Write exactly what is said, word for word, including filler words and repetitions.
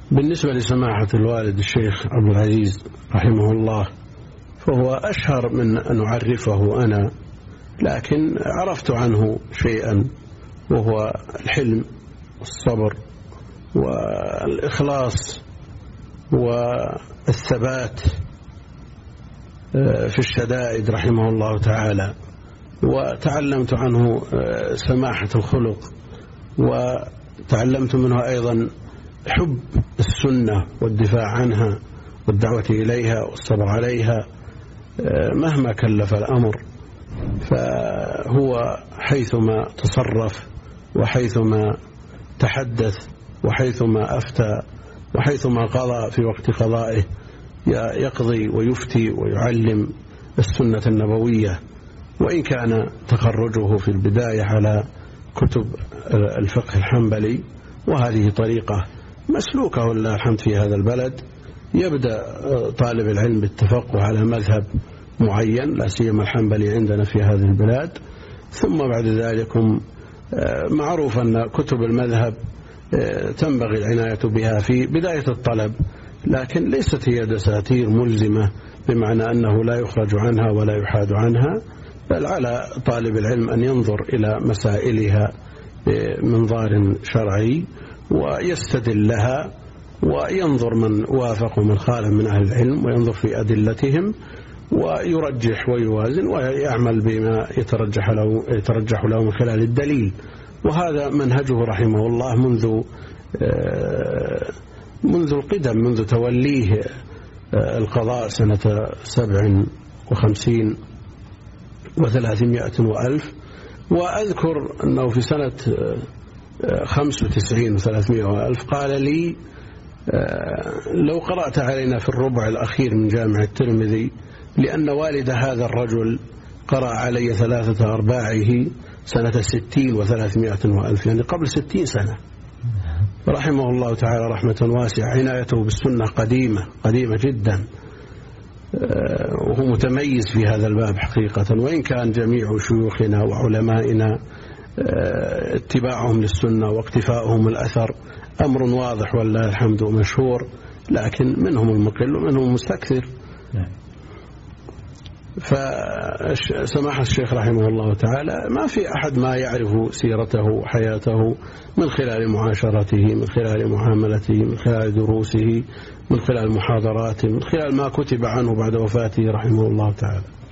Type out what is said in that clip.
بالنسبة لسماحة الوالد الشيخ عبد العزيز رحمه الله، فهو أشهر من أن أعرفه أنا، لكن عرفت عنه شيئا، وهو الحلم والصبر والإخلاص والثبات في الشدائد رحمه الله تعالى. وتعلمت عنه سماحة الخلق، وتعلمت منه أيضا حب السنة والدفاع عنها والدعوة إليها والصبر عليها مهما كلف الأمر. فهو حيثما تصرف وحيثما تحدث وحيثما أفتى وحيثما قضى في وقت قضائه يقضي ويفتي ويعلم السنة النبوية. وإن كان تخرجه في البداية على كتب الفقه الحنبلي، وهذه طريقة مسلوكة ولله الحمد في هذا البلد، يبدأ طالب العلم بالتفقه على مذهب معين، لا سيما الحنبلي عندنا في هذه البلاد، ثم بعد ذلك معروف أن كتب المذهب تنبغي العناية بها في بداية الطلب، لكن ليست هي دساتير ملزمة بمعنى أنه لا يخرج عنها ولا يحاد عنها، بل على طالب العلم أن ينظر إلى مسائلها بمنظار شرعي ويستدل لها، وينظر من وافق ومن خالف من أهل العلم وينظر في أدلتهم ويرجح ويوازن ويعمل بما يترجح له, يترجح له من خلال الدليل. وهذا منهجه رحمه الله منذ منذ القدم، منذ توليه القضاء سنة سبع وخمسين وثلاثمائة وألف. وأذكر أنه في سنة خمس وتسعين وثلاثمائة وألف قال لي: لو قرأت علينا في الربع الأخير من جامع الترمذي، لأن والد هذا الرجل قرأ علي ثلاثة أرباعه سنة ستين وثلاثمائة وألف، يعني قبل ستين سنة، رحمه الله تعالى رحمة واسعة. عنايته بالسنة قديمة قديمة جدا، وهو متميز في هذا الباب حقيقة. وإن كان جميع شيوخنا وعلمائنا اتباعهم للسنة واقتفاؤهم الأثر أمر واضح والله الحمد ومشهور، لكن منهم المقل ومنهم المستكثر. فسماحة الشيخ رحمه الله تعالى ما في أحد ما يعرف سيرته وحياته من خلال معاشرته، من خلال معاملته، من خلال دروسه، من خلال محاضراته، من خلال ما كتب عنه بعد وفاته رحمه الله تعالى.